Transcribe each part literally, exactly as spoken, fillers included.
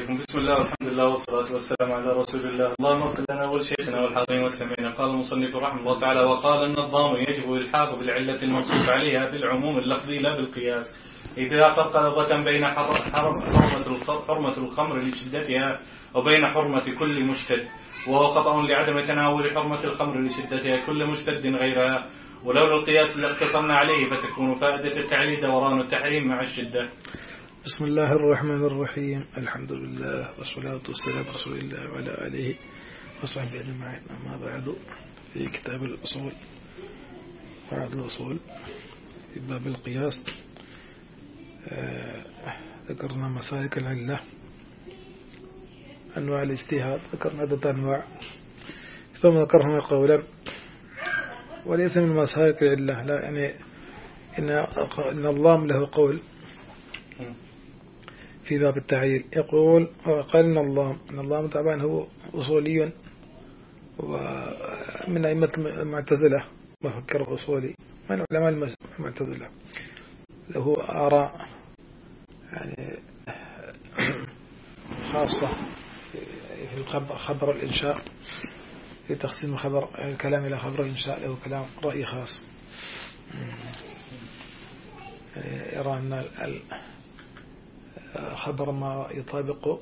فيكم. بسم الله والحمد لله والصلاة والسلام على رسول الله. اللهم اغفر لنا ولشيخنا والحاضرين والسامعين. قال المصنف رحمه الله تعالى: وقال النظام يجب الحاق بالعلة المنصوص عليها بالعموم اللفظي لا بالقياس، إذا فرق لغة بين حرمة الخمر لشدتها وبين حرمة كل مشتد، وهو خطأ لعدم تناول حرمة الخمر لشدتها كل مشتد غيرها، ولولا القياس لاقتصرنا عليه فتكون فائدة التعليل دوران التحريم مع الشدة. بسم الله الرحمن الرحيم. الحمد لله والصلاة والسلام على رسول الله وعلى آله وصحبه أجمعين. أما بعد، في كتاب الأصول بعد الأصول في باب القياس آه ذكرنا مسالك العلة، أنواع الاجتهاد، ذكرنا عدة أنواع ثم ذكرنا قولا وليس من مسالك العلة، لا يعني إن النظام له قول في باب التعيين، يقول قال النظام النظام طبعا هو أصولي ومن أئمة المعتزلة، مفكر أصولي من علماء المعتزلة، له آراء يعني خاصة في خبر الإنشاء، في تقسيم خبر الكلام إلى خبر الإنشاء، له كلام رأي خاص، يرى أن خبر ما يطابق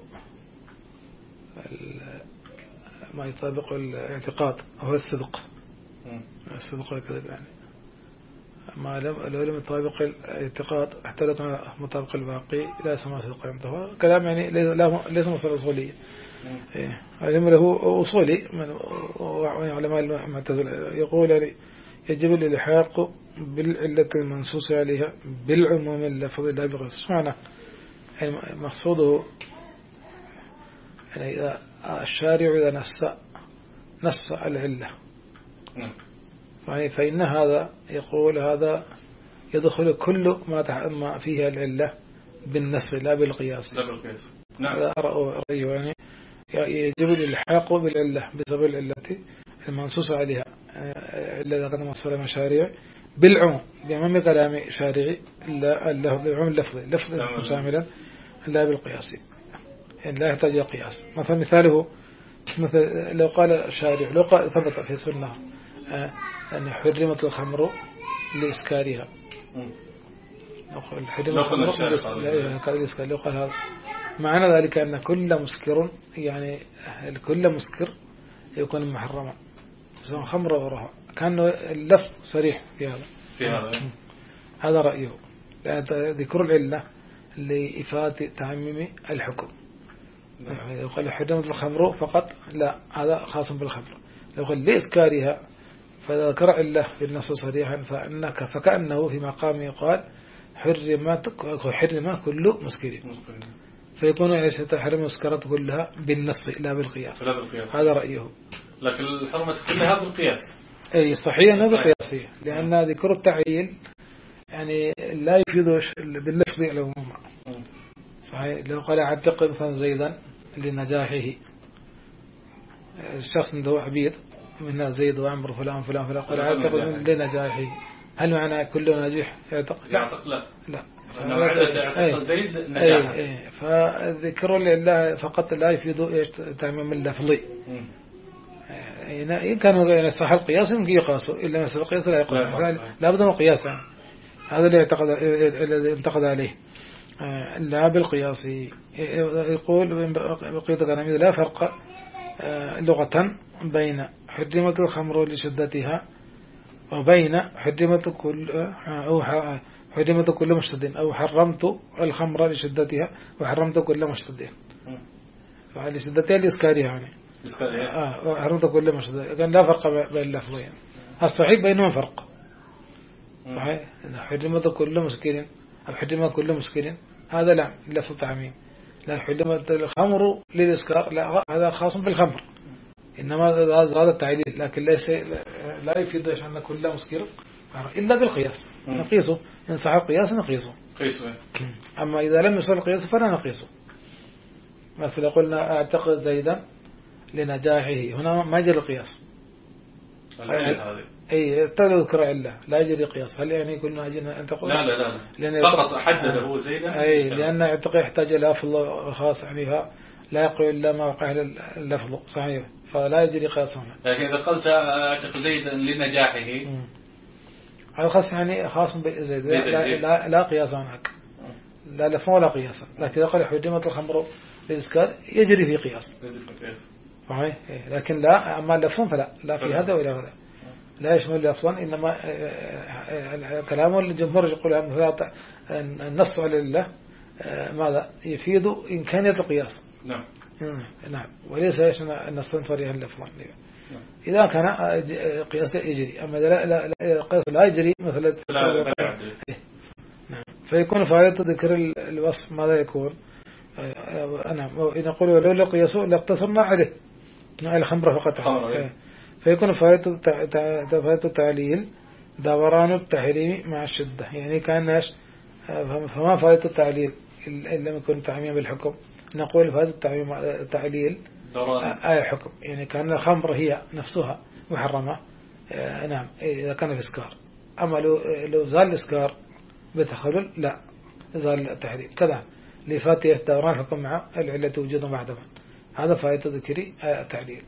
ما يطابق الاعتقاد هو الصدق، الصدق والكذب، يعني ما لم لو لم يطابق الاعتقاد حتى لو كان مطابق الباقي لا يسمى صدق عنده. كلام يعني ليس مصدر أصولي، علم له أصولي من علماء المعتزلة، يقول يعني يجب الإلحاق بالعلة المنصوص عليها بالعموم اللفظي لا بغير معنى. يعني مقصوده يعني إذا الشارع إذا نص نص العلة يعني فإن هذا يقول هذا يدخل كل ما فيها العلة بالنص لا بالقياس. لا بالقياس. نعم. هذا رأيه، يعني يجب الإلحاق بالعلة بسبب العلة المنصوص عليها إلا إذا كان مصدر مشاريع بالعموم بأمام كلام شارعي لا بالعموم اللفظي لفظ شاملا لا بالقياس، يعني لا يحتاج إلى قياس. مثلا مثاله مثل لو قال الشارع لو قال ثبت في سنة أن حرمت الخمر لإسكارها، لو قال حرمت الخمر لإسكارها لو قال هذا معنى ذلك أن كل مسكر يعني كل مسكر يكون محرما سواء خمر أو غيرها، كان اللفظ صريح في هذا في هذا هذا رأيه، ذكر العلة لإفادة تعميم الحكم. لو قال حرمت الخمر فقط لا، هذا خاص بالخمر. لو قال لإسكارها فذكر علة بالنص صريحا فأنك فكأنه في مقام يقال حرمت حرم كل مسكر، فيكون ليس تحرم المسكرات كلها بالنص لا بالقياس. لا بالقياس. هذا رأيه. لكن الحرمة كلها بالقياس. أي صحيح أنها بالقياسية، لأن ذكر التعيين يعني لا يفيد باللفظ العموم. صحيح. لو قال اعتق مثلا زيدا لنجاحه، الشخص عنده عبيد منها زيد وعمر فلان فلان فلان، قال اعتق لنجاحه، هل معنى كل ناجح يعتق؟ لا لا لا. اعتق زيد نجاحه. أي أي فذكر لله فقط لا يفيد تعميم اللفظي. إن كانوا يعني صح القياس يمكن يقاسوا، إلا مثل القياس لا يقاس، لا بد من قياس. هذا اللي اعتقد الذي انتقد عليه لا بالقياس. يقول بقية كلامه لا فرق لغة بين حرمة الخمر لشدتها وبين حرمة كل أو حرمة كل مشتد، أو حرمت الخمر لشدتها وحرمت كل مشتد. فلشدتها لإسكارها يعني آه حرمت كل مشتد، كان لا فرق بين اللفظين. الصحيح بينهم فرق. صحيح. حرمت كل مسكر أو حرمت كل مسكر هذا لا لفظ تعميم. لا حرمت الخمر للإسكار لا، هذا خاص بالخمر، إنما هذا التعليل، لكن ليس لا يفيد أن كل مسكر إلا بالقياس. نقيسه إن صح القياس نقيسه. أما إذا لم يصل القياس فلا نقيسه. مثلا قلنا اعتقد زيدا لنجاحه، هنا ما يجري القياس. أي تذكر علة لا يجري قياس. هل يعني كلنا أجينا أن تقول لا لا لا فقط حدده زيدا؟ أي لأن اعتقد يحتاج إلى لفظ خاص عليها لا يقول إلا ما وقع اللفظ صحيح فلا يجري قياس هنا. لكن إذا قلت أعتق زيدا لنجاحه هذا خاص يعني خاص بزيد لا, لا, لا, لا قياس هناك لا لفظ ولا قياس. لكن إذا قال حرمت الخمر للإسكار يجري في قياس صحيح. لكن لا أما اللفظ فلا لا في هذا ولا هذا لا يشمل لفظا. إنما كلام الجمهور يقول النص على الله ماذا يفيد إمكانية القياس. نعم نعم وليس يشمل النص صريحا لفظا. إذا كان قياس يجري أما لا لا القياس لا يجري مثلا نعم فيكون فائدة ذكر الوصف ماذا يكون. أنا نقول ولولا قياسه لاقتصرنا عليه الخمر فقط. فيكون فائدة فائدة التعليل دوران التحريم مع الشدة. يعني كان فما فائدة التعليل إن لم يكن تعميم بالحكم. نقول فائدة التعليل آية حكم. يعني كان الخمر هي نفسها محرمة آه نعم إذا كان في إسكار. أما لو لو زال الإسكار بتخلل لا زال التحريم كذا لفاتية دوران حكم مع العلة وجودا بعد ما. هذا فائدة ذكري آية التعليل.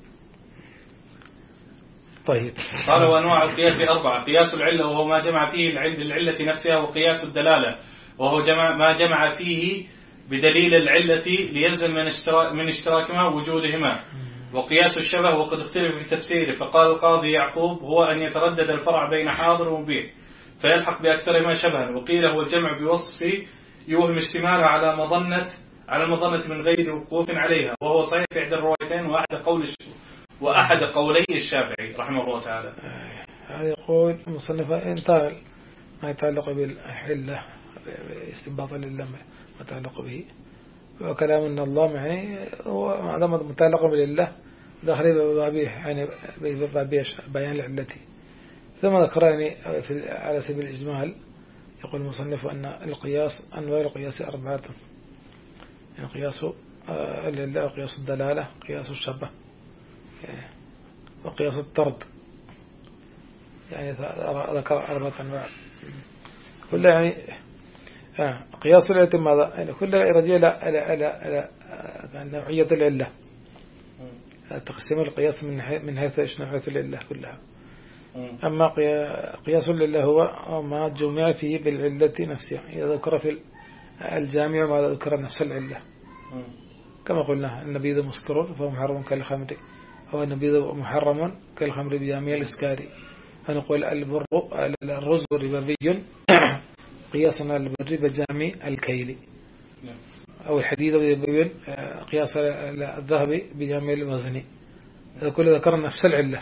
طيب قال وأنواع القياس أربعة. قياس العلة وهو ما جمع فيه العلة نفسها. وقياس الدلالة وهو جمع ما جمع فيه بدليل العلة ليلزم من اشتراك من اشتراكهما وجودهما. وقياس الشبه وقد اختلف في تفسيره. فقال القاضي يعقوب هو أن يتردد الفرع بين حاضر ومبيح فيلحق بأكثرهما شبها. وقيل هو الجمع بوصف يوهم اشتماله على مظنة على المظنة من غير وقوف عليها وهو صحيح في إحدى الروايتين وأحد قول وأحد قولي الشافعي رحمه الله تعالى. هذا يقول المصنف انتقل ما يتعلق بالحلة استنباطا لله ما يتعلق به. وكلام أن الله يعني هو ما دام متعلق بالله داخل بابيه يعني بابيه بيان لعلته. ثم ذكر يعني على سبيل الإجمال يقول المصنف أن القياس أنواع القياس أربعة. يعني قياس العلة وقياس الدلالة قياس الشبه وقياس الطرد. يعني ذكر أربعة أنواع كل يعني آه. قياس العلة ماذا يعني كلها رجع إلى إلى إلى نوعية العلة. تقسيم القياس من من حيث نوعية العلة كلها. أما قياس العلة هو ما جمع فيه بالعلة نفسها. إذا ذكر في الجامع ما ذكر نفس العلة كما قلنا النبيذ مسكر فهو محرم كالخمر أو النبيذ محرم كالخمر بجامع الإسكاري. فنقول البر الرز ربوي قياسنا البر بجامع الكيل أو الحديد ربوي قياس الذهب بجامع الوزن. هذا كله ذكر نفس العلة.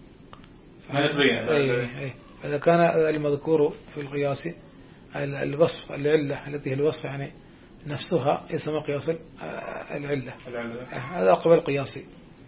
إذا كان المذكور في القياس الوصف العلة التي هي الوصف يعني نفسها يسمى قياس العلة. هذا أقوى القياسي.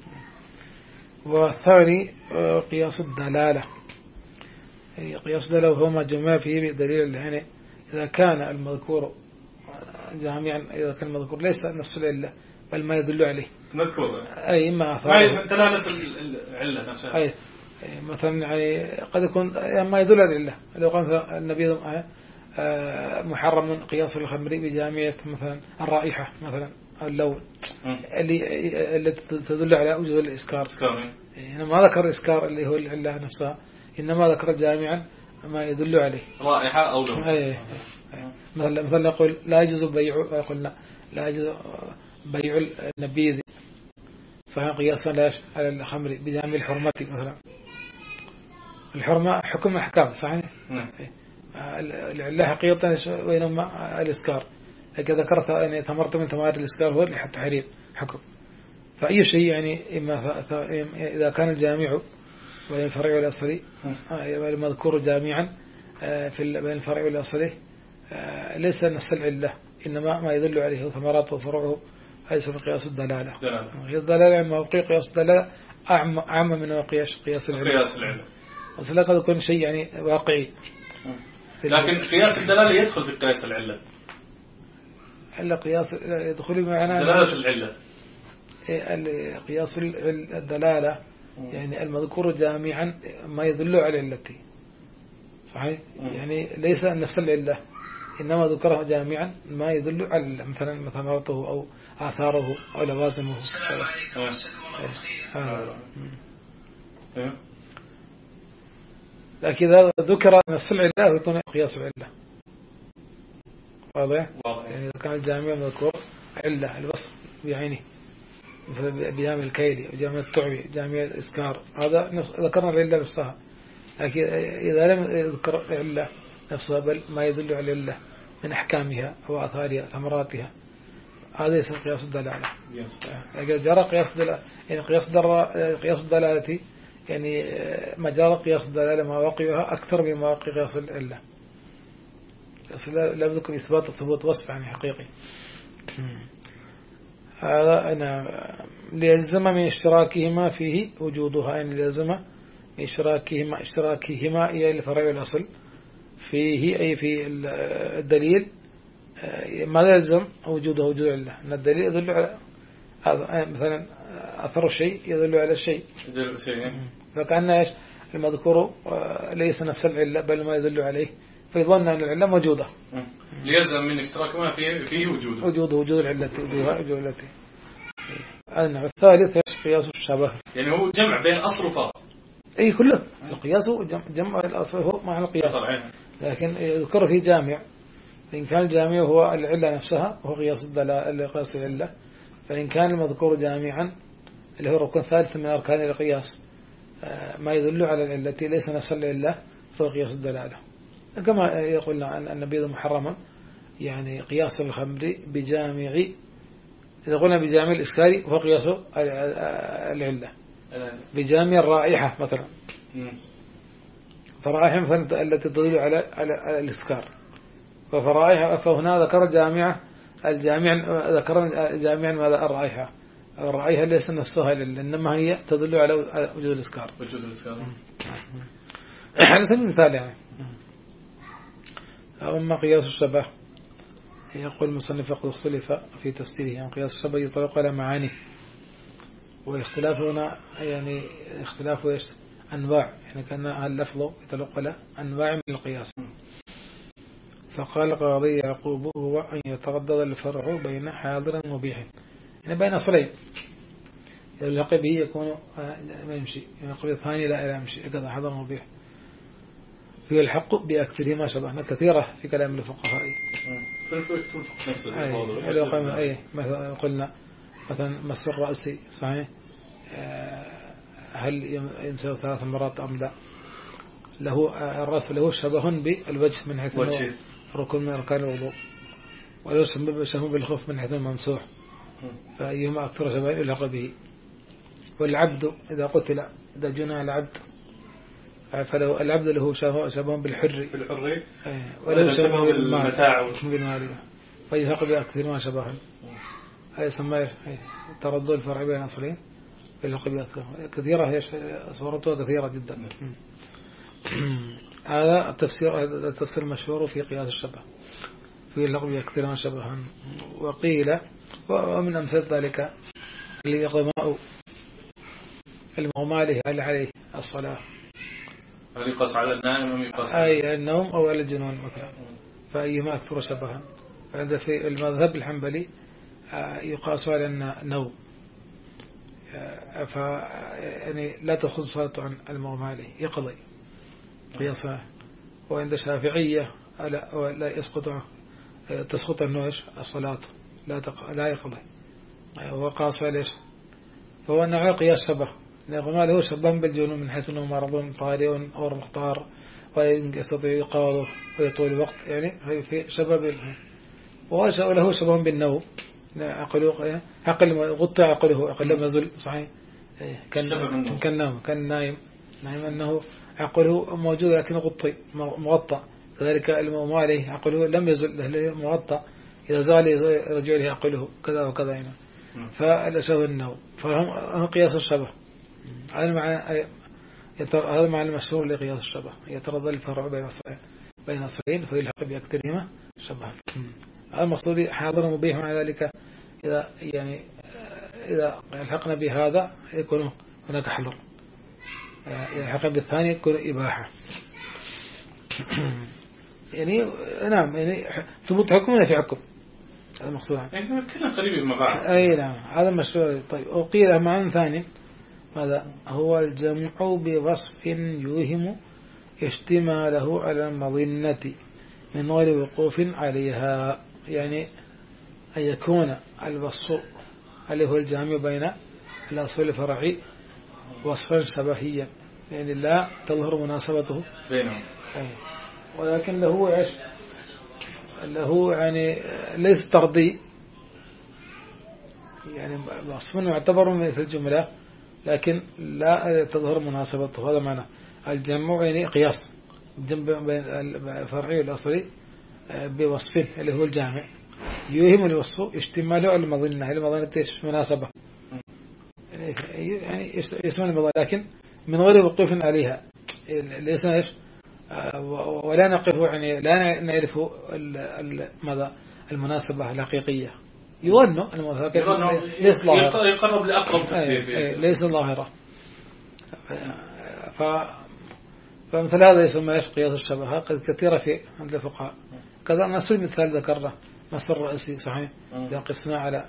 والثاني قياس الدلالة. قياس الدلالة وهو ما جمع فيه بدليل يعني إذا كان المذكور جامعا إذا كان المذكور ليس نفس العلة بل ما يدل عليه مذكور أي ما أثاره دلالة العلة نفسها. أي مثلا يعني قد يكون ما يدل على العلة. لو قال النبي محرم قياس الخمر بجامعة مثلا الرائحة مثلا اللون اللي التي تدل على وجود الإسكار. هنا ما ذكر الإسكار اللي هو العلة نفسها إنما ذكر جامعا ما يدل عليه رائحة أو لون. أي مثلا مثلا نقول لا يجوز بيع قلنا لا يجوز بيع النبيذ فهي قياسا لا على الخمر بجامع الحرمة مثلا. الحرمة حكم أحكام صحيح. العلة حقيقة وينما الإسكار. لكن ذكرت أن ثمرت من ثمار الإسكار هو التحريم حكم. فأي شيء يعني إما إذا كان الجامع بين الفرع والأصلي المذكور جامعا في بين الفرع والأصلي ليس نفس العلة إنما ما يدل عليه ثمرات وفروعه ليس من قياس الدلالة. قياس الدلالة موقع قياس الدلالة أعم أعم من قياس قياس العلة. قياس العلة بس لا قد يكون شيء يعني واقعي. لكن قياس الدلالة يدخل في قياس العلة. إلا قياس يدخل معنا دلالة العلة. قياس الدلالة يعني المذكور جامعا ما يدل على التي صحيح. يعني ليس نفس العلة إنما ذكره جامعا ما يدل على مثلا مثمرته أو آثاره أو لوازمه. لكن إذا ذكر نفس العلة يكون قياس العلة واضح. يعني إذا كان الجامع مذكور علة الوصف بعينه مثل بجامع الكيلي وجامع التعبي جامع الإسكار هذا ذكرنا العلة نفسها. لكن إذا لم يذكر العلة نفسها بل ما يدل على العلة من أحكامها أو آثارها ثمراتها هذا يسمى قياس الدلالة. إذا جرى قياس الدلالة يعني قياس قياس الدلالة يعني مجال قياس الدلالة مواقعها أكثر من مواقع قياس العلة. لا بذكر إثبات ثبوت وصف يعني حقيقي. هذا أنا ليلزم من اشتراكهما فيه وجودها يعني ليلزم من اشتراكهما اشتراكهما إلى الفرع والأصل فيه أي في الدليل ما يلزم وجوده وجود العلة أن الدليل يدل على هذا مثلا أثر الشيء يدل على الشيء فكأن إيش المذكور ليس نفس العلة بل ما يدل عليه فيظن أن العلة موجودة. ليلزم من اشتراك ما فيه فيه وجوده وجوده وجود العلة وجودها وجود العلة. النوع الثالث قياس الشبه يعني هو جمع بين أصل وفرع. أي كله القياس هو جمع الأصل هو مع القياس لكن يذكر في جامع إن كان الجامع هو العلة نفسها وهو قياس الدلالة قياس العلة فإن كان المذكور جامعا اللي هو ركن ثالث من أركان القياس ما يدل على العلة ليس نفس العلة فهو قياس الدلالة. كما يقولنا أن النبيذ محرما يعني قياس الخمر بجامع إذا قلنا بجامع الإسكاري فهو قياس العلة بجامع الرائحة مثلا فرائحة مثلا التي تدل على على الإسكار ففرائحة فهنا ذكر جامعة الجامع ذكر جامعا ماذا الرائحة الرائحة ليس نفسها إنما هي تدل على وجود الإسكار وجود الإسكار على سبيل المثال يعني. أما قياس الشبه يقول المصنف قد اختلف في تفسيره يعني قياس الشبه يطلق على معاني والاختلاف هنا يعني اختلاف ايش أنواع يعني كان اللفظ يطلق على أنواع من القياس. فقال قاضي يعقوب هو أن يتردد الفرع بين حاضر ومبيح يعني بين أصلين يلحق به يكون ما يمشي يعني القول الثاني لا يمشي كذا حاضر ومبيح في الحق بأكثرهما شبهنا كثيرة في كلام الفقهاء. في الفقه نفس الموضوع أي مثلا قلنا مثلا مس الرأس صحيح هل يمسه ثلاث مرات أم لا له الرأس له شبه بالوجه من حيث ركن من أركان الوضوء ولو شبه بالخف من حيث الممسوح فأيهما أكثر شبه يلحق به. والعبد إذا قتل إذا جنى العبد فلو العبد له شبه بالحر بالحر ولو شبه بالمتاع بالمال فيلحق بأكثر ما شبه هي سماه تردد الفرع بين أصلين يلحق بأكثر كثيرة هي صورتها كثيرة جدا. هذا التفسير التفسير المشهور في قياس الشبه في يلحق بأكثر ما شبه. وقيل ومن أمثال ذلك الإغماء المغمى عليه هل عليه الصلاة هل يقاس على النائم أم يقاس أي النوم أو على الجنون مثلا فأيهما أكثر شبها. فعند في المذهب الحنبلي يقاس على النوم ف يعني لا تأخذ صلاة عن المغمى عليه يقضي قياسا. وعند الشافعية لا لا يسقط تسقط النوش الصلاة لا تق... لا يقضي وقاس عليه فهو نوع قياس شبه الإغماء له شبه بالجنون من حيث أنه مرض طارئ أو مختار ويستطيع يقاوضه ويطول الوقت يعني في شبه وله شبه بالنوم عقله عقل غطى عقله عقل مزل صحيح كان كان نام كان نايم نايم أنه عقله موجود لكن غطي مغطى كذلك المغمى عليه عقله لم يزل مغطى إذا زال رجع له عقله كذا وكذا يعني فلا شبه النوم فهم قياس الشبه. هذا معنى هذا معنى المشهور لقياس الشبه يترضى الفرع بين بين أصلين فيلحق بأكثرهما شبها. هذا المقصود حاضر مبيح مع ذلك إذا يعني إذا الحقنا بهذا يكون هناك حظر إذا الحق بالثاني يكون إباحة يعني نعم يعني ثبوت حكم ولا في حكم هذا مقصود. كلام قريب من بعض. أي نعم هذا مشروع. طيب وقيل معنى ثاني ماذا هو الجمع بوصف يوهم اشتماله على المظنة من غير وقوف عليها، يعني أن يكون الوصف اللي هو الجامع بين الأصل الفرعي وصفا شبهيا، يعني لا تظهر مناسبته بينهم، ولكن له إيش له يعني ليس طردي، يعني وصف يعتبر في الجملة لكن لا تظهر مناسبته. هذا معنى الجمع، يعني قياس الجمع بين الفرعي والأصلي بوصف اللي هو الجامع يوهم الوصف اشتماله على المظنة. المظنة ايش مناسبة، يعني يسمى المظنة لكن من غير وقوف عليها، ليس ايش ولا نقف، يعني لا نعرف ماذا المناسبة الحقيقية، يظن المناسبة ليس ظاهرة، يقرب لأقرب تقدير ليس ظاهرة. ف فمثل هذا يسمى ايش قياس الشبه، قد كثيرة في عند الفقهاء. كذا نفس المثال ذكره نفس الرئيسي صحيح، إذا قسنا على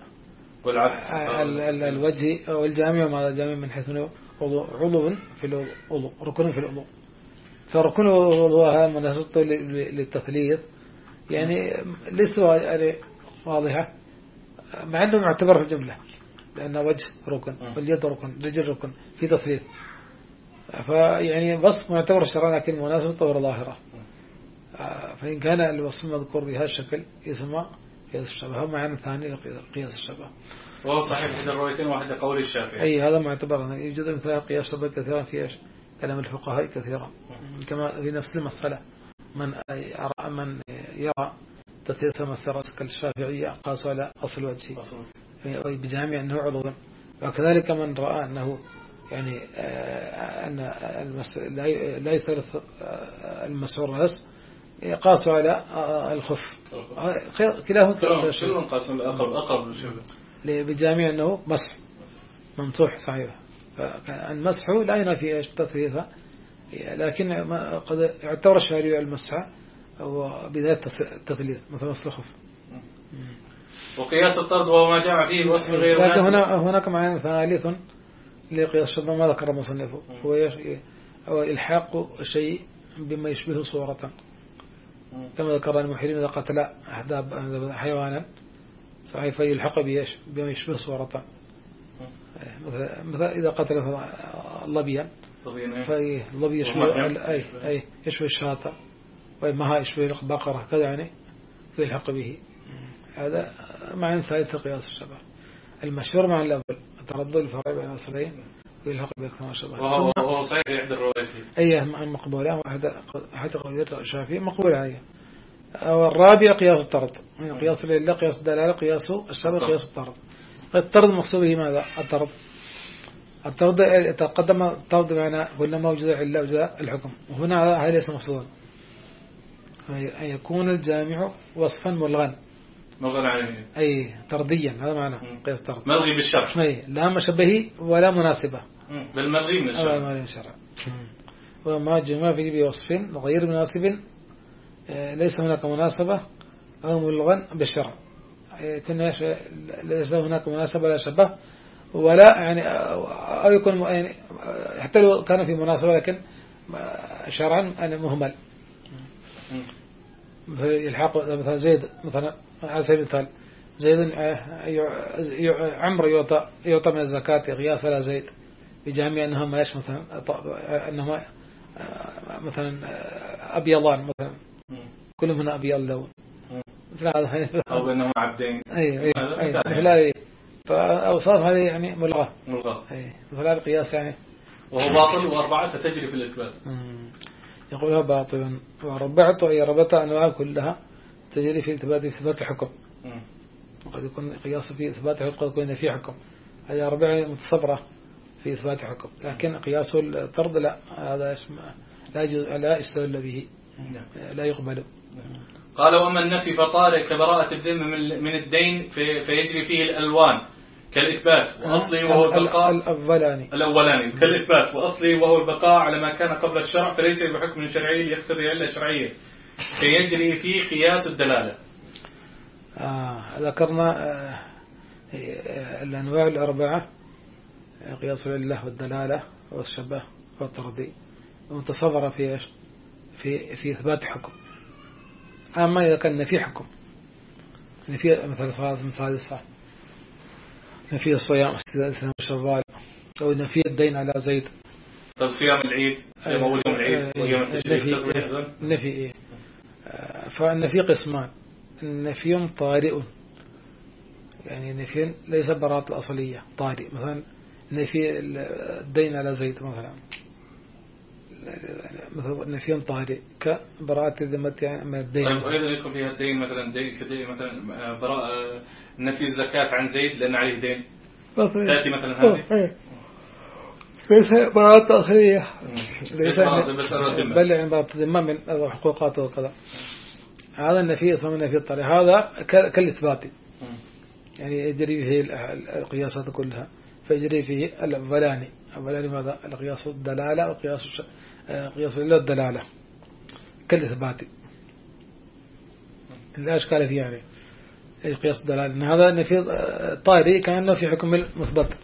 الوجه والجامع، وماذا الجامع من حيث عضو في الوضوء، ركن في الوضوء، فركن الوضوء هذا مناسبته للتثليث، يعني ليس واضحة مع أنه معتبر في الجملة، لأن وجه ركن واليد ركن رجل ركن في تثليث، فيعني وصف معتبر شرعا لكن مناسبته غير ظاهرة. فإن كان الوصف المذكور بهذا الشكل يسمى قياس الشبه. معنى ثاني لقياس الشبه، وهو صحيح إحدى الروايتين واحد قول الشافعي. أي هذا معتبر، يوجد مثل قياس الشبه كثيرا في كلام الفقهاء كثيرا، كما في نفس المسألة من يرى من يرى تثليث مسألة كالشافعية قاس على أصل وجهه بجامع أنه عضو، وكذلك من رأى أنه يعني أن لا يثلث المسعور بس قاسوا على الخف، كلاهما قاسوا الأقرب أقرب بجامع أنه مسح ممسوح صحيح، فالمسح لا ينافي التثليث، لكن قد يعتبر الشارع المسح وبداية التثليث مثل مسح الخف. وقياس الطرد وهو ما جمع فيه الوصف غير لكن هنا هناك معنى ثالث لقياس الشبه ما ذكر مصنفه، هو إلحاق شيء بما يشبه صورة، كما ذكر المحرم إذا قتل أحد حيوانا صحيح فيلحق بما يشبه صورة، مثلا إذا قتل اللبيا فاللبي يشبه أي أي يشبه الشاة، ومها يشبه البقرة كذا، يعني فيلحق به. هذا معنى ثالث قياس الشبه. المشهور مع الأول التردد الفرعي بين الأصلين ويلحق بأكثر شبه، وهو صحيح إحدى الروايتين أي مقبولة، أحد قوليات الشافعي مقبولة هي. والرابع قياس الطرد، يعني قياس العلة قياس الدلالة قياس الشبه قياس الطرد. الطرد مقصود به ماذا؟ الطرد الطرد تقدم الطرد بمعنى قلنا موجود علة وجود الحكم، وهنا هذا ليس مقصودا، أن يكون الجامع وصفا ملغا ملغا عليه، أي طرديا، هذا معنى قياس الطرد، ملغي بالشرع، أي لا مشبهي ولا مناسبة، بل ملغي من الشرع، من الشرع. وما جمع فيه بوصف غير مناسب ليس هناك مناسبة أو ملغا بالشرع، كنا ليس هناك مناسبة ولا شبه ولا يعني أو يكون يعني حتى لو كان في مناسبة لكن شرعا مهمل، يلحق مثلا زيد مثلا على سبيل المثال زيد عمر يعطى يعطى من الزكاة قياس على زيد بجامع أنهم ايش مثلا أنهم مثلا أبيضان مثلا كلهم هنا أبيض لون مثل هذا، أو أنهم عبدين، أي أي أي مثل هذه، فأوصاف هذه يعني ملغة ملغة، أي مثل هذا القياس يعني وهو باطل، وأربعة فتجري في الإثبات. يقولها باطل وربعت أي ربط أنواع كلها تجري في إثبات إثبات الحكم، وقد يكون قياس في إثبات الحكم قد يكون في حكم، هذه أربعة متصبرة في إثبات الحكم، لكن قياس الطرد لا، هذا اسم لا يجوز لا يستدل به، لا يقبل. قال وأما النفي فطارئ كبراءة الذمة من الدين في فيجري فيه الألوان كالإثبات وأصلي وهو البقاء الأولاني الأولاني كالإثبات وأصلي وهو البقاء على ما كان قبل الشرع، فليس بحكم شرعي يقتضي علة شرعية فيجري فيه قياس الدلالة. آه ذكرنا آه الأنواع الأربعة: قياس العلة والدلالة والشبه والتردي، وتصور في إيش؟ في في إثبات حكم. أما إذا كان في حكم، نفي مثل صلاة مثال الصلاة، نفي الصيام استثناء شوال، أو نفي الدين على زيد. طيب صيام العيد، صيام أول يوم العيد ويوم التشريق، نفي نفي إيه؟ فالنفي قسمان: نفي طارئ، يعني نفي ليس براءة الأصلية، طارئ، مثلا نفي الدين على زيد مثلا، مثلا نفي طارئ كبراءة الذمة من الدين. طيب وإذا يدخل فيها الدين مثلا دين كدين مثلا براءة نفي الزكاة عن زيد لأن عليه دين، تأتي مثلا هذه ليس براءة أصلية، ليس بل يعني براءة الذمة من حقوقاته وكذا. هذا النفي يسمى النفي الطارئ، هذا كالإثبات، يعني يجري فيه القياسات كلها، فيجري فيه الأولاني. أولاني ماذا؟ القياس الدلالة وقياس قياس الدلالة كالإثبات، لا أشكال فيه يعني قياس الدلالة، إن هذا نفي طارئ كأنه في حكم المثبت.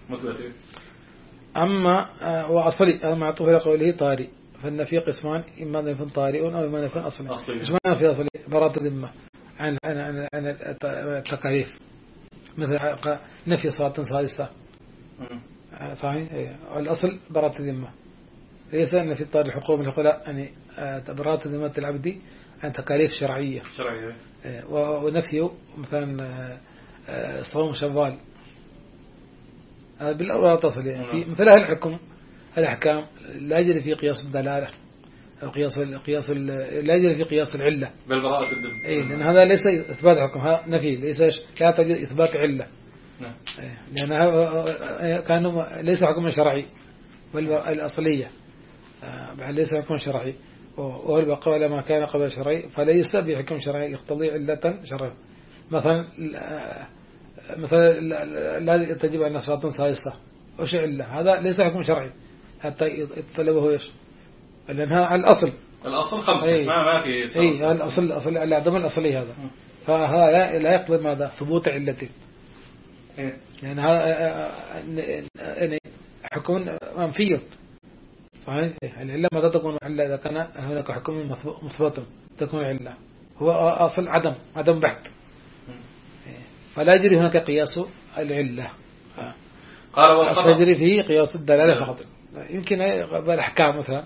أما وأصلي هذا معطوف إلى قوله طارئ، فالنفي قسمان: إما نفي طارئ أو إما نفي أصلي. إيش معنى نفي أصلي؟ براءة الذمة عن عن عن عن التكاليف، مثل نفي صلاة ثالثة، صحيح. الأصل براءة الذمة، ليس نفي طارئ الحقوق من الحقوق، لا، يعني براءة ذمة العبد عن تكاليف شرعية شرعية. ونفيه مثلا صوم شوال، هذا بالأول تصل في مثل الحكم الأحكام لا يجري في قياس الدلالة أو قياس قياس لا يجري في قياس العلة بالبراءة الذمة، أي، لأن هذا ليس إثبات حكم، هذا نفي، ليس لا توجد إثبات علة. نعم. لأنها كانوا ليس حكم شرعي بل الأصلية، ليس حكم شرعي، وهو البقاء على ما كان قبل شرعي، فليس بحكم شرعي يقتضي علة شرعية. مثلا مثلا لا تجب أن صلاة ثالثة وش علة، هذا ليس حكم شرعي حتى يطلبه ايش، لأنها على الأصل الأصل خمسة. أي. ما ما في اي الأصل الأصل العدم الأصلي هذا، فهذا لا, لا يقتضي ماذا؟ ثبوت علته، لأن هذا يعني حكم منفي، صحيح. العلة متى تكون علة؟ إذا كان هناك حكم مثبت تكون علة، هو أصل عدم عدم بحث، فلا يجري هناك قياس العلة. قال والخطأ يجري فيه قياس الدلالة فقط. يمكن بالأحكام مثلا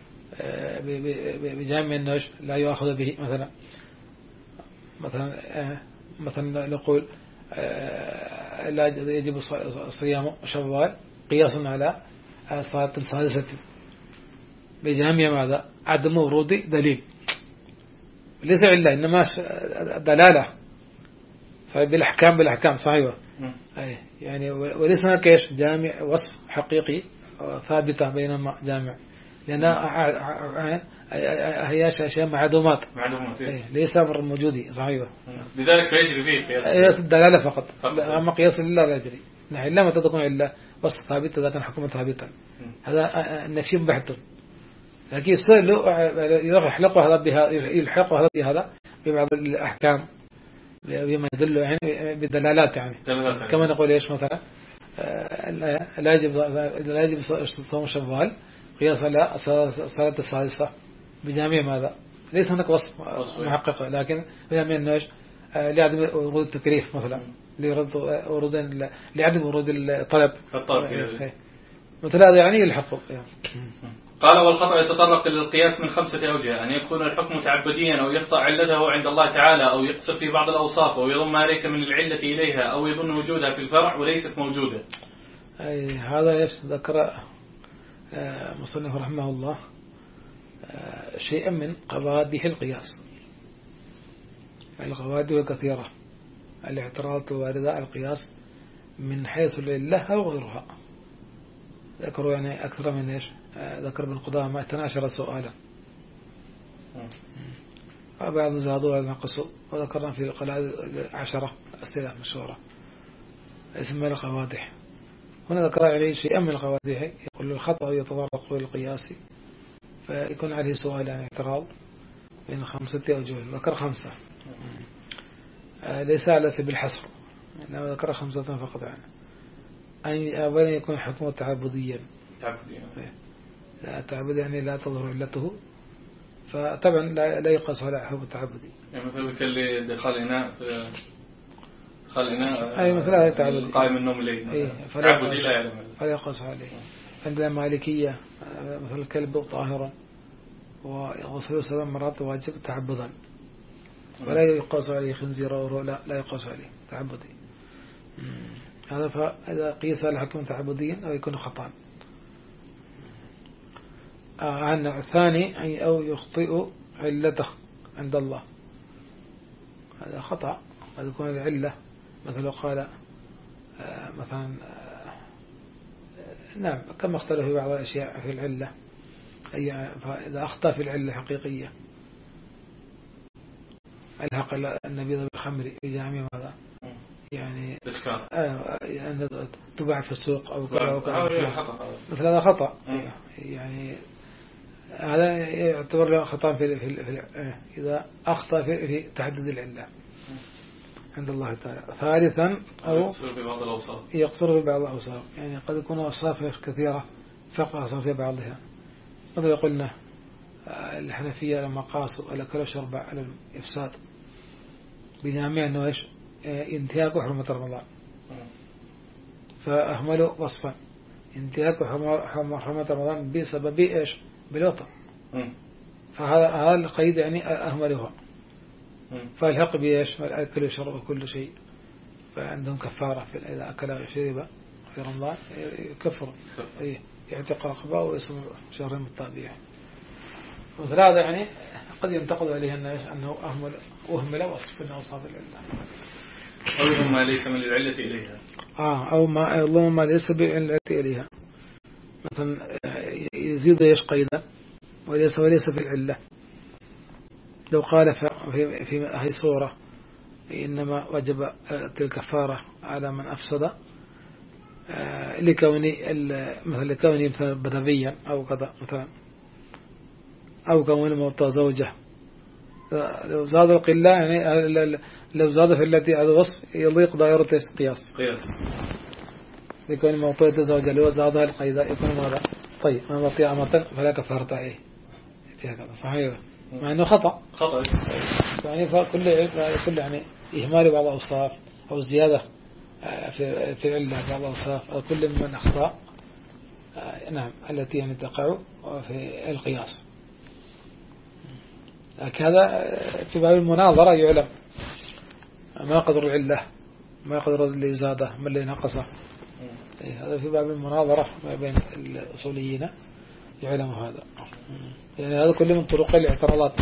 بجامع النوش لا يؤخذ به، مثلا مثلا مثلا نقول لا يجب صيام شوال قياسا على صلاة ثالثة، بجامع ماذا؟ عدم ورود دليل، ليس علة إنما دلالة، صحيح. بالأحكام بالأحكام صحيح، أي يعني وليس هناك إيش جامع وصف حقيقي ثابتة بينما جامع، لأنها هي أشياء معدومات معدومات ليس أمر موجودي، صحيح. لذلك فيجري فيه قياس قياس الدلالة فقط، أما قياس الله لا يجري. نحن إلا متى تكون إلا وصف ثابت إذا كان حكم ثابتا، هذا نفي بحث، لكن يلحق هذا بهذا يلحق هذا بهذا ببعض الأحكام بما يدل يعني بدلالات، يعني كما نقول إيش مثلا لا يجب لا يجب صوم شوال قياس على صلاة الثالثة بجامع ماذا؟ ليس هناك وصف محقق، لكن بجامع النوش لعدم ورود التكريف مثلا، لورود لعدم ورود الطلب مثل هذا يعني يلحق. قال والخطأ يتطرق للقياس من خمسة أوجه: أن يكون الحكم تعبديا أو يخطأ علته عند الله تعالى، أو يقصر في بعض الأوصاف، أو يضم ما ليس من العلة إليها، أو يظن وجودها في الفرع وليست موجودة. أي هذا ذكر مصنف رحمه الله شيئا من قواده القياس. القواده كثيرة، الاعتراض واردة على القياس من حيث العلة أو غيرها، ذكروا يعني أكثر من إيش، ذكر ابن قدامة اثنا عشر سؤالا، وبعض زادوا ونقصوا، وذكرنا في القواعد عشرة أسئلة مشهورة اسمها القوادح. هنا ذكر عليه شيئا من القوادح، يقول الخطأ يتطرق للقياس فيكون عليه سؤال عن اعتراض بين خمسة أوجه، ذكر خمسة. ليس على سبيل الحصر، إنما ذكر خمسة فقط عنه. أن أولا يكون حكمه تعبديا، تعبديا لا تعبد يعني لا تظهر علته، فطبعا لا لا يقاس على حكم التعبدي. يعني مثلا كاللي دخل إناء دخل إناء أي مثلا تعبدي قائم النوم الليل تعبدي لا يعلم فلا يقاس عليه. عندنا مالكية مثل الكلب طاهرا وغسل سبع مرات واجب تعبدا، ولا يقاس عليه خنزير أو لا لا يقاس عليه تعبدي. هذا فإذا قيس على حكم تعبديا أو يكون خطأ. عن الثاني أو يخطئ علته عند الله، هذا خطأ. قد يكون العلة مثل قال مثلا نعم كما اختلف في بعض الأشياء في العلة، أي فإذا أخطأ في العلة الحقيقية الحق النبي بالخمر في جامع ماذا يعني آه أن تباع في السوق أو كذا أو كذا، مثل هذا خطأ. يعني هذا يعتبر له خطأ في, في, في إذا أخطأ في, في تحدد العلة عند الله تعالى. ثالثا أو يقصر في بعض الأوصاف، يقصر في بعض الأوصاف، يعني قد يكون أوصاف كثيرة فقط في بعضها. مثل قلنا الحنفية لما قاسوا الأكل والشرب على الإفساد بجامع أنه إيش انتهاك حرمة رمضان، فأهملوا وصفا انتهاك حرمة رمضان بسبب إيش بالوطن، فهذا القيد يعني أهملها، فالحق بإيش الأكل والشرب وكل شيء، فعندهم كفارة في إذا أكل وشرب في رمضان يكفر يعتق رقبة ويصوم شهر متتابعين. مثل هذا يعني قد ينتقد عليه أنه أهمل أهمل وصف أنه أصاب العلة أو ما ليس من العلة إليها آه أو ما اللهم ما ليس بالعلة إليها، مثلا يزيد إيش قيدا وليس وليس في العلة. لو قال في في هذه صورة إنما وجب الكفارة على من أفسد لكوني مثل لكوني مثلا بدويا أو كذا مثلا، أو كون موطى زوجة، لو زاد القلة يعني لو زاد في التي هذا وصف يضيق دائرة القياس قياس لكون موطى زوجة لو زادها القيدة يكون ماذا طيب ما موطي أمة فلا كفارة عليه فيها كذا صحيح، مع أنه خطأ خطأ يعني فكل كل يعني إهمال بعض الأوصاف أو زيادة في في علة بعض الأوصاف أو كل من أخطاء نعم التي يعني تقع في القياس. هذا في باب المناظرة يعلم ما قدر العلة ما قدر اللي زاده ما اللي نقصه، هذا في باب المناظرة ما بين الأصوليين يعلم هذا. يعني هذا كله من طرق الاعتراضات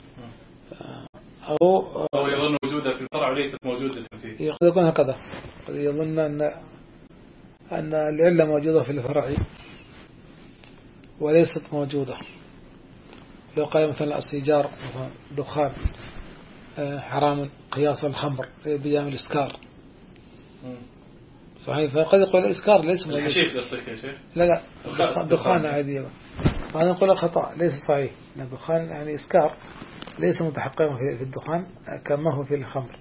أو أو يظن وجودها في الفرع وليست موجودة فيه، قد يكون هكذا، قد يظن أن أن العلة موجودة في الفرع وليست موجودة. لو قال مثلا السيجار مثلا دخان حرام قياس الخمر بيام الإسكار صحيح، فقد يقول الإسكار ليس الحشيش قصدك يا شيخ؟ لا لا دخان عادي، فأنا نقول خطأ ليس صحيح، لأن الدخان يعني إسكار ليس متحققا في الدخان كما هو في الخمر.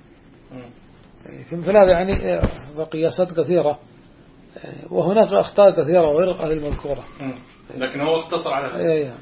في مثل هذا يعني قياسات كثيرة وهناك أخطاء كثيرة غير هذه المذكورة، لكن هو اختصر على هذا ايه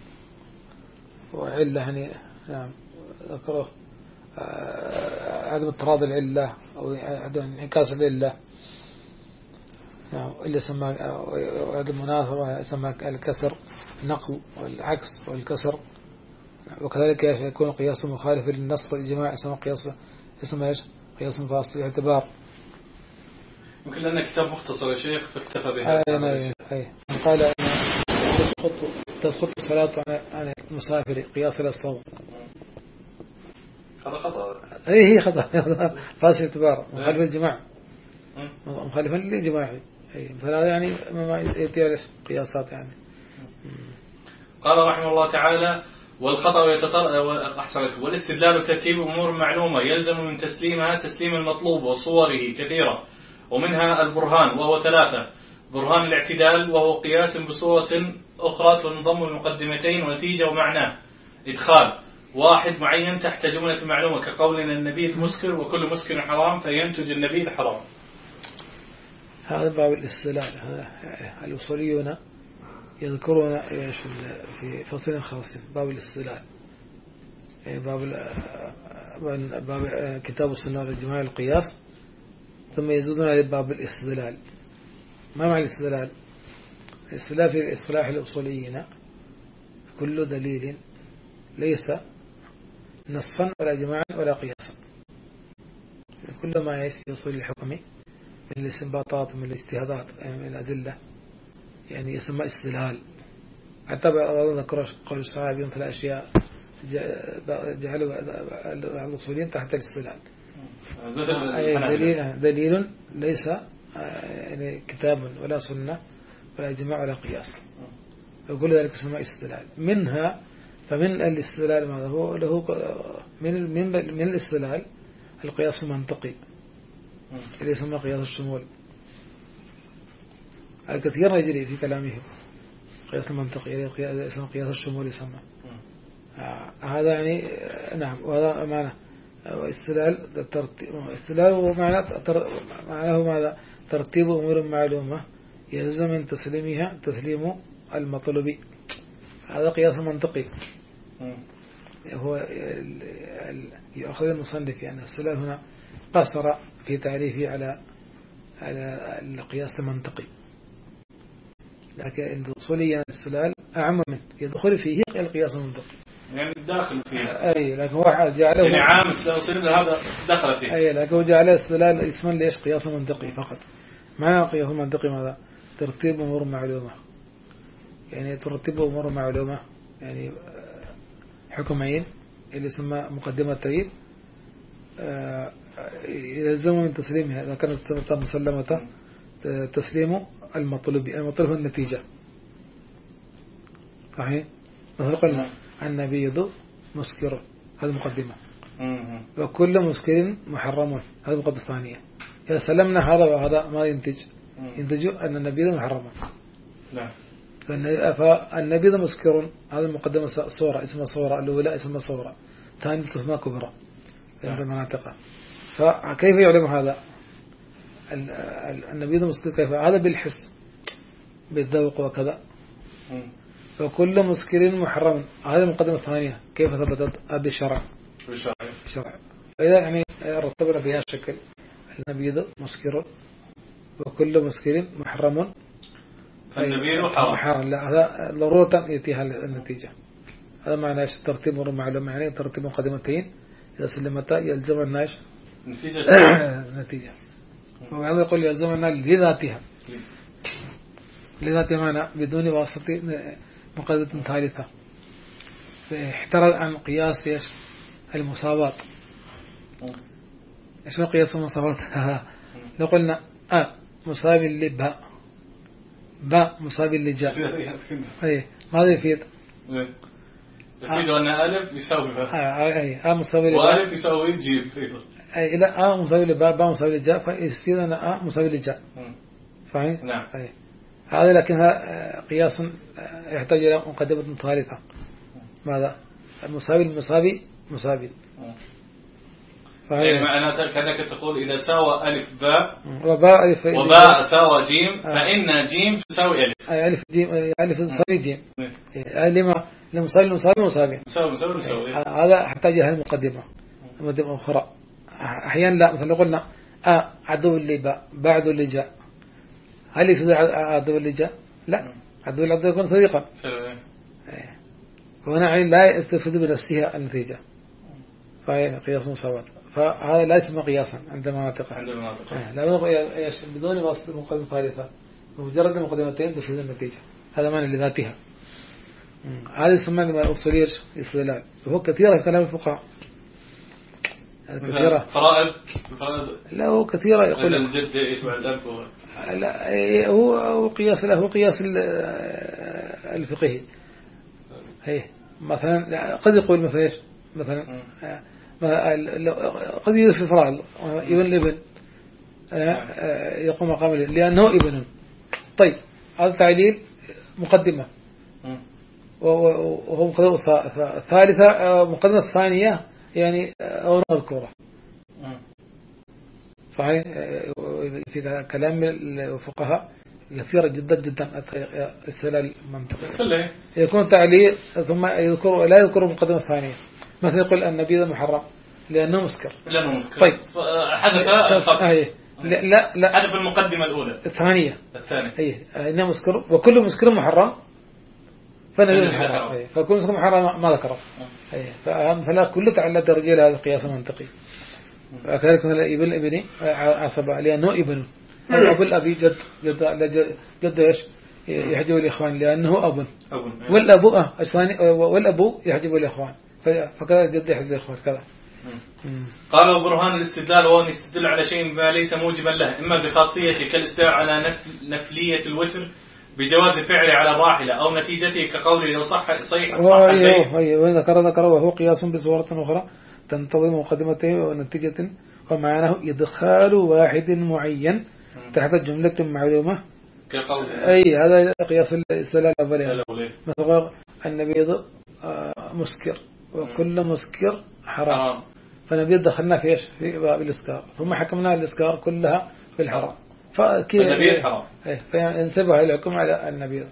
وعلة يعني نعم ذكره عدم اضطراد العلة أو عدم انعكاس العلة نعم، اللي سمى عدم مناسبة سمى الكسر نقل والعكس والكسر، وكذلك يكون قياس مخالف للنص والإجماع يسمى قياس اسمه ايش قياس فاصل الاعتبار. يمكن لأن كتاب مختصر يا شيخ فاكتفى بهذا. أي أي قال أن تسقط تسقط الصلاة عن المسافر قياس الصوم، هذا خطأ. أي هي خطأ فاصل الاعتبار مخالف الجماع مخالفا للجماعي، أي فلا يعني ما يتيارش قياسات يعني. قال رحمه الله تعالى والخطأ يتطرق أحسنك والاستدلال ترتيب أمور معلومة يلزم من تسليمها تسليم المطلوب وصوره كثيرة، ومنها البرهان وهو ثلاثة: برهان الاعتدال وهو قياس بصورة أخرى تنضم المقدمتين ونتيجة ومعناه إدخال، واحد معين تحت جملة معلومة كقولنا النبيذ مسكر وكل مسكر حرام فينتج النبيذ حرام. هذا باب الاستدلال. الأصوليون يذكرون في فصل خاص باب الاستدلال، باب باب كتاب السنة والإجماع القياس، ثم يزودون على باب الاستدلال. ما معنى الاستدلال؟ الاستدلال في اصطلاح الأصوليين كل دليل ليس نصا ولا جماعا ولا قياسا، كل ما يعيش في أصول الحكم من الاستنباطات ومن الاجتهادات من الأدلة يعني يسمى استدلال. حتى بعض ذكر قول الصحابي مثل أشياء جعلوا الأصوليين تحت الاستدلال. دليل دليل ليس يعني كتاب ولا سنة ولا جماع ولا قياس، وكل ذلك يسمى استدلال. منها فمن الاستدلال ماذا هو له من من من الاستدلال القياس المنطقي اللي يسمى قياس الشمول. الكثير يجري في كلامهم قياس المنطقي يسمى قياس الشمول يسمى. هذا يعني نعم، وهذا معنى استدلال استدلال ومعناه معناه ماذا؟ ترتيب أمور معلومة يلزم من تسليمها تسليم المطلوب. هذا قياس منطقي هو يأخذ المصنف يعني الاستدلال هنا قصر في تعريفه على على القياس المنطقي، لكن عند الأصوليين الاستدلال أعم منه يدخل فيه القياس المنطقي يعني داخل فيه. أي لكن هو جعله يعني عام الأصوليين هذا دخل فيه. أي لكن هو جعله الاستدلال اسما ليش قياس منطقي فقط. معنى قياس منطقي ماذا؟ ترتيب أمور معلومة، يعني ترتيب أمور معلومة يعني حكمين اللي يسمى مقدمتين يلزم من تسليمها إذا كانت مسلمة تسليم المطلوب. المطلوب النتيجة صحيح. مثل قلنا النبيذ مسكر هذا مقدمة، وكل مسكر محرم هذا مقدمة ثانية. إذا سلمنا هذا وهذا ما ينتج ينتج أن النبيذ محرم. لا فالنبيذ مسكر هذا المقدمة صورة اسمها صورة، الأولى اسمها صورة، ثاني اسمها كبرى عند المناطق. فكيف يعلم هذا النبيذ مسكر؟ كيف هذا؟ بالحس بالذوق وكذا. فكل مسكر محرم هذه المقدمة الثانية كيف ثبتت؟ بالشرع. بالشرع. فإذا يعني رتبنا بهذا الشكل النبيذ مسكر وكل مسكر محرم النبيذ حرام. لا هذا ضرورة يأتيها النتيجة. هذا معنى ايش؟ ترتيب أمور معلومة يعني ترتيب مقدمتين إذا سلمتا يلزم الناس نتيجة نتيجة. وهذا يقول يلزمنا لذاتها لذاتها معنى بدون واسطة مقدمة ثالثة. احترز عن قياس ايش؟ المساواة. ايش هو قياس المساواة؟ لو قلنا أ مساوي لباء، باء مساوي لجاء، اي ماذا يفيد؟ يفيد أن ألف يساوي باء، اي أ مساوي لباء وألف يساوي جيم اي لا أ مساوي لباء باء مساوي لجاء فيفيد أن أ مساوي لجاء. صحيح؟ نعم. أي. هذا لكنها قياس يحتاج إلى مقدمة ثالثة. ماذا؟ المساوي المساوي مساوي. يعني معناتها كأنك تقول إذا ساوى ألف باء وباء ألف وباء ساوى جيم فإن جيم تساوي ألف. أي ألف جيم ألف تساوي جيم. لما المساوي المساوي مساوي. مساوي مساوي مساوي. هذا يحتاج إلى المقدمة. مقدمة أخرى. أحيانا لا مثلا قلنا أ عدو اللي باء باء عدو اللي جاء، هل يفيد عدو اللي جاء؟ لا، عدو العدو يكون صديقا. وهنا لا يستفيد بنفسها النتيجة، فهي قياس مساواة. فهذا لا يسمى قياسا عند المناطق. عند المناطق. لا بدون واسطة مقدمة ثالثة، بمجرد المقدمتين تفيد النتيجة. هذا معنى لذاتها. هذا يسمى الأصولية الاستدلال، وهو كثيرة في كلام الفقهاء. كثيرة. فرائض. لا هو كثيرة يقول. الجد يتبع الأب. لا هو هو قياس له هو قياس الفقهي. هي مثلا قد يقول مثلا ايش مثلا قد يضيف الفرائض ابن الابن يقوم مقام لأنه ابن. طيب هذا تعليل مقدمة وهو مقدمة ثالثة. مقدمة الثانية يعني أو نذكره صحيح في كلام الفقهاء كثيرة جدا جدا السلال المنطقي يكون تعليل ثم يذكر لا يذكر مقدمة ثانية. مثلا يقول النبي مسكر لأنه مسكر لأنه مسكر. طيب حدث أيه. لا لا لا حدث المقدمة الأولى الثانية الثانية أيه إنه مسكر وكل مسكر محرم فنبي محرم أيه. فكل مسكر محرم ما ذكره أيه. فمثلا كل تعلل ترجيل هذا القياس المنطقي. وكذلك ابن ابني عصبة لأنه ابن أبو الأبي جد جد جد إيش يحجب الإخوان لأنه أب والأبو أه والأبو يحجب الإخوان فكذا جد يحجب الإخوان كذا. قالوا برهان الاستدلال هو أن يستدل على شيء ما ليس موجبا له إما بخاصية كالاستدلال على نفل نفلية الوتر بجواز فعله على الراحلة أو نتيجته كقوله لو صح صحيح صح البيع. أيوه ذكر ذكر وهو قياس بصورة أخرى تنتظم مقدمته ونتيجة ومعناه إدخال واحد معين تحت جملة معلومة كقول أي هذا قياس الاستدلال الأولي. مثلا النبيض مسكر وكل مسكر حرام فالنبيض دخلنا في إيش في باب الإسكار ثم حكمنا الإسكار كلها في الحرام فالنبيض حرام فينسبها الحكم على النبيض.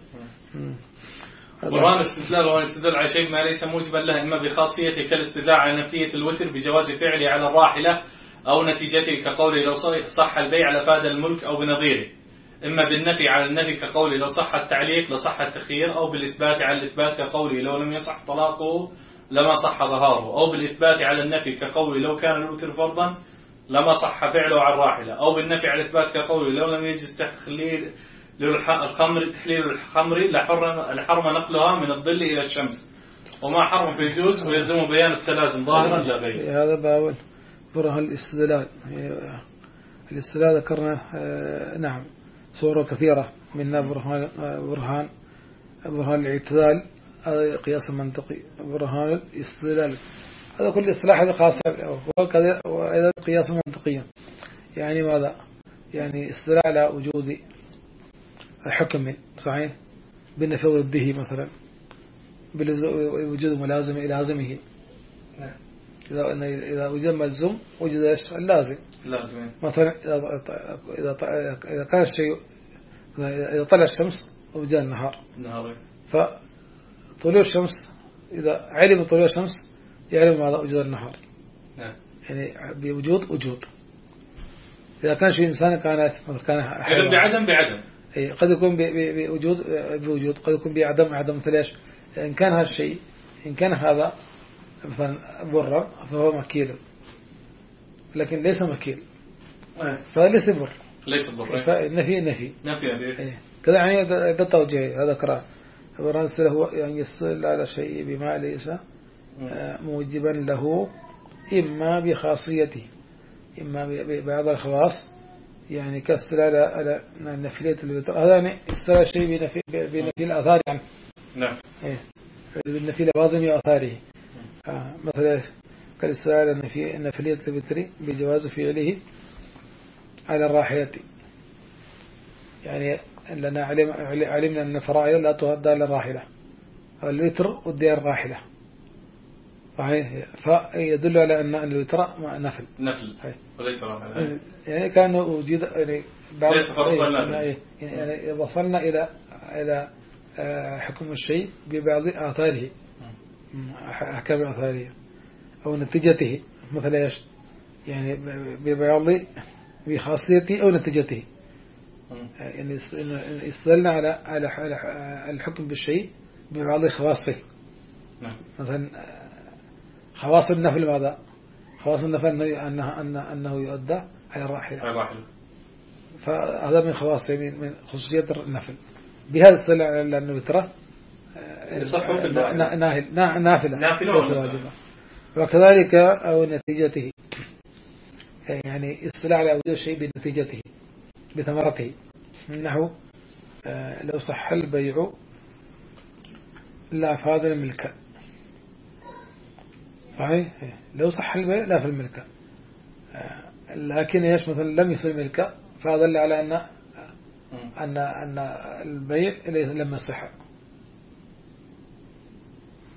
برهان الاستدلال هو الاستدلال على شيء ما ليس موجبا له إما بخاصيته كالاستدلال على نفلية الوتر بجواز فعله على الراحلة أو نتيجته كقوله لو صح البيع لفاد الملك أو بنظيره. إما بالنفي على النفي كقوله لو صح التعليق لصح التخيير أو بالإثبات على الإثبات كقوله لو لم يصح طلاقه لما صح ظهاره أو بالإثبات على النفي كقوله لو كان الوتر فرضا لما صح فعله على الراحلة أو بالنفي على الإثبات كقوله لو لم يجز تخليل للخمر تحليل الخمر لحرم نقلها من الظل إلى الشمس وما حرم في الجوز ويلزم بيان التلازم ظاهرا لا غير. هذا باول برهان الاستدلال. الاستدلال ذكرنا نعم صورة كثيرة منها برهان برهان برهان الاعتدال هذا قياس منطقي. برهان الاستدلال هذا كل اصطلاح هذا خاص وكذا وإذا قياس منطقيا يعني ماذا يعني استدلال على وجود حكم صحيح بالنفي ضده مثلا بوجود ملازم إلى لازمه. إذا إذا وجد ملزوم وجد إيش اللازم لازم مثلا إذا إذا إذا كان الشيء إذا طلع الشمس وجد النهار نهار فطلوع الشمس إذا علم طلوع الشمس يعلم ماذا وجود النهار نعم يعني بوجود وجود. إذا كان شيء إنسان كان كان عدم بعدم بعدم قد يكون بوجود بوجود قد يكون بعدم عدم مثل إيش إن كان هذا الشيء إن كان هذا مثلا برا فهو مكيل لكن ليس مكيل فليس بر ليس بر فالنفي نفي نفي كذا يعني ده توجيه هذا كراه. برهان هو يعني يصل على شيء بما ليس موجبا له إما بخاصيته إما ببعض الخواص يعني كاستدلال على نفلية الوتر هذا يعني استدلال شيء بنفي بنفي الآثار يعني نعم إيه بالنفي لوازم آثاره آه مثلا كالاستدلال على نفي نفلية الوتر بجواز فعله على الراحلة يعني لنا علم علمنا أن الفرائض لا تؤدى إلى الراحلة الوتر ودي الراحلة صحيح فيدل على أن الوتر نفل نفل وليس راحلة يعني كان وجود يعني بعض ليس فرضا يعني, يعني وصلنا إلى إلى حكم الشيء ببعض آثاره أحكام آثاره أو نتيجته مثل إيش يعني ببعض بخاصيته أو نتيجته يعني استدلنا على على الحكم بالشيء ببعض خواصه مثلا خواص النفل ماذا خواص النفل أنه أنه أنه يؤدى على الراحلة فهذا من خواص من خصوصية النفل بهذا استدل على أنه ترى نافلة نافلة وكذلك أو نتيجته يعني استدل على وجود شيء بنتيجته بثمرته إنه لو صح البيع لا فاضل الملك صحيح لو صح البيع لا في الملك لكن ايش مثلا لم يصل الملك فدل على أن أن أن البيع لم يصح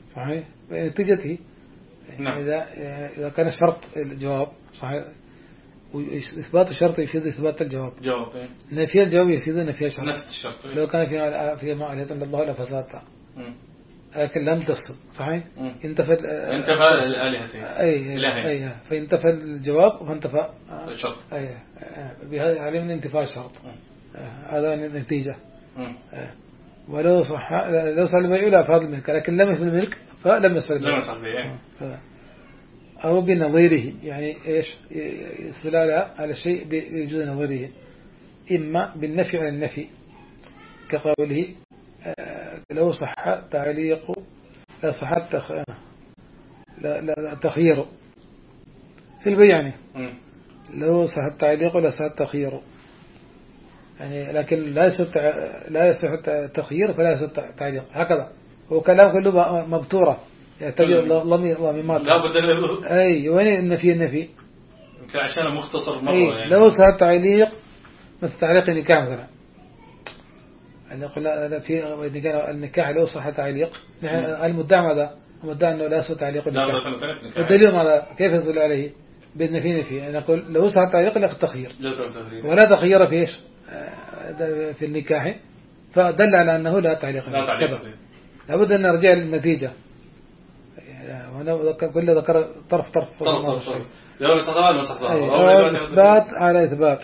صحيح نتيجته. نعم. إذا إذا كان شرط الجواب صحيح، وإثبات الشرط يفيد إثبات الجواب. جواب إيه؟ نفي الجواب يفيد نفي الشرط. نفس الشرط إيه؟ لو كان فيها فيها ما عليه إلا الله لفسادها، لكن لم تصل صحيح. انتفى انتفى الآلهتين. أي أي فانتفى الجواب فانتفى الشرط. أي بهذا علم انتفاء الشرط. هذا النتيجة. ولو صح لو صار البيع لا فاضل الملك، لكن لم يصل الملك فلم يصل البيع. لم يصل البيع. أو بنظيره، يعني إيش استدلال على الشيء بوجود نظيره، إما بالنفي على النفي كقوله لو صح تعليق لا صح التخ... لا لا تخيير في البيع، يعني لو صح التعليق لا صح التخيير، يعني لكن لا يصح لا يصح التخيير فلا يصح التعليق، هكذا هو كلام كله مبتورة يعتبر ضميمات. لا بد أي وين النفي النفي يمكن عشان مختصر مرة. أي يعني لو صح التعليق مثل تعليق النكاح مثلا، أن يقول لا في النكاح لو صح تعليق، المدعي ماذا؟ المدعي أنه لا صح تعليق النكاح. الدليل ماذا؟ كيف يدل عليه؟ بالنفي نفي. أنا أقول لو صح تعليق لا تخيير، ولا تخيير في إيش؟ في النكاح، فدل على أنه لا تعليق. لا تعليق. لابد أن نرجع للنتيجة. وأنا كل ذكر طرف طرف طرف طرف. لو يصدق ولا يصدق؟ إثبات على إثبات.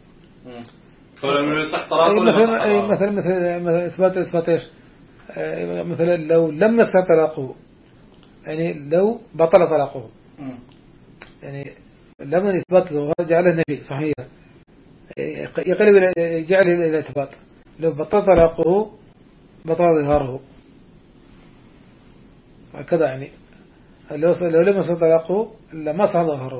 فلما يصح طلاق ولا يصح؟ أي مثلا مثل مثل إثبات إثبات إيش؟ مثلا لو لم يصح طلاقه، يعني لو بطل طلاقه، يعني لما إثباته جعله النبي صحيح يقلب جعله إلى إثبات. لو بطل طلاقه بطل ظهاره، هكذا يعني لو لو لم يصح طلاقه لما صح ظهره.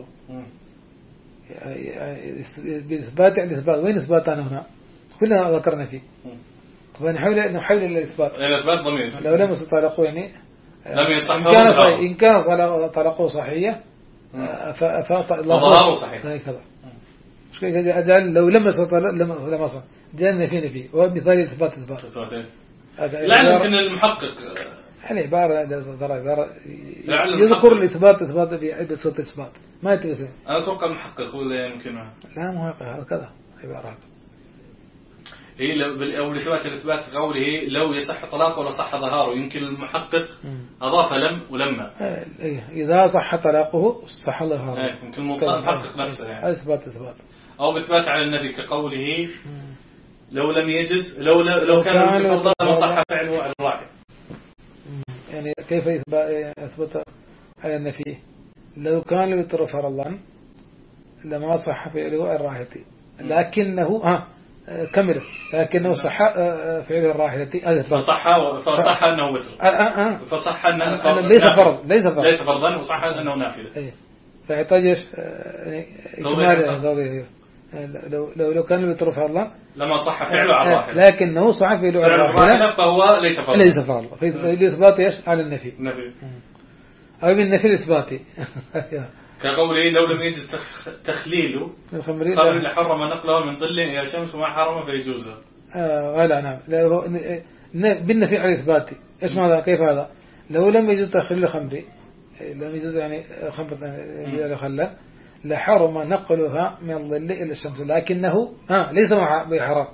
بإثبات يعني إثبات. وين إثبات أنا هنا؟ كلنا ذكرنا فيه. فنحاول نحاول الإثبات. الإثبات ضمير. لو لم يصح طلاقه يعني لم يصح. إن كان صحيح إن كان طلاقه صحيح فظهره صحيح. هكذا. أجعل لو لم يصح لم لم يصح جاءنا فينا فيه. ومثال إثبات إثبات. لا يمكن المحقق. يعني عبارة عبارة يذكر الإثبات إثبات بعدة صوت إثبات ما يتبسم. أنا أتوقع المحقق ولا يمكن. لا مو هكذا عبارات. هي لو أو الإثبات الإثبات قوله لو يصح طلاقه ولا صح ظهاره، يمكن المحقق أضاف لم ولما. إذا صح طلاقه صح ظهاره. إيه يمكن المحقق نفسه يعني. إثبات إثبات. أو بإثبات على النبي كقوله لو لم يجز لو لو كان الفضل ما صح فعله على الراحل. يعني كيف يثبت على النفي؟ لو كان الوتر فرضا لما صح فعله الراحلة، لكنه ها كمل لكنه صح فعل الراحلة فصح فصح أنه وتر فصح أنه ليس فرض ليس فرض ليس فرضا وصح أنه نافلة. فيحتاج إكمال. لو لو لو كان الوتر فرضا لما صح فعله على الراحلة، لكنه صح فعله على الراحلة فهو ليس فرضا ليس فرضا. في الإثبات إيش على النفي نفي أو من النفي الإثباتي. كقوله لو لم يجد تخليله الخمر اللي حرم نقله من ظل إلى شمس وما حرم فيجوزه. آه لا نعم بالنفي على الإثباتي. إيش ماذا كيف هذا؟ لو لم يجد تخليل الخمر لم يجد يعني خمر إلى خلة لحرم نقلها من الظل إلى الشمس، لكنه ها ليس بحرام.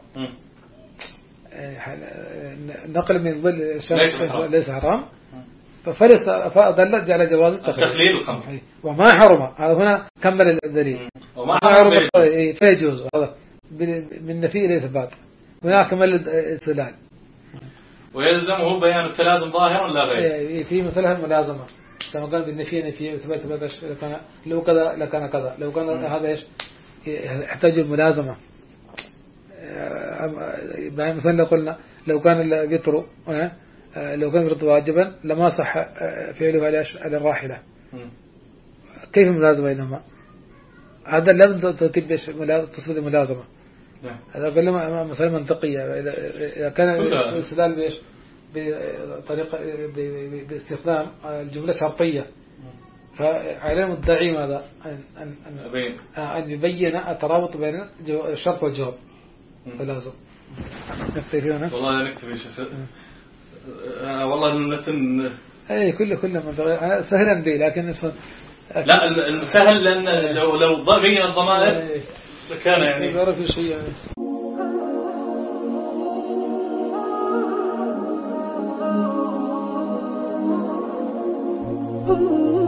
نقل من ظل الشمس ليس حرام، ففلس فدل جعل جواز التخليل الخمر وما حرم. هذا هنا كمل الدليل وما حرم فيجوز. هذا من نفي الإثبات هنا كمل الاستدلال. ويلزمه بيان التلازم ظاهرا لا غير. في مثلها ملازمة كما قال بالنفي نفي إثبات إثبات كان لو كذا لكان كذا لو كان هذا إيش يحتاج الملازمة. مثلا لو قلنا لو كان الوتر لو كان الوتر واجبا لما صح فعله على الراحلة. كيف الملازمة بينهما؟ هذا لم تتم تصل الملازمة. هذا كله مسألة منطقية. إذا كان الاستدلال بإيش بطريقة باستخدام الجملة شرطية فعلى المدعي ماذا أن أن أن يبين الترابط بين الشرط والجواب. فلازم نكتفي هنا. والله نكتفي شيخ. والله المتن أي كله كله من سهلا دي لكن لا المسهل لأن لو لو بين الضمائر كان يعني يعرف شيء يعني. Ooh.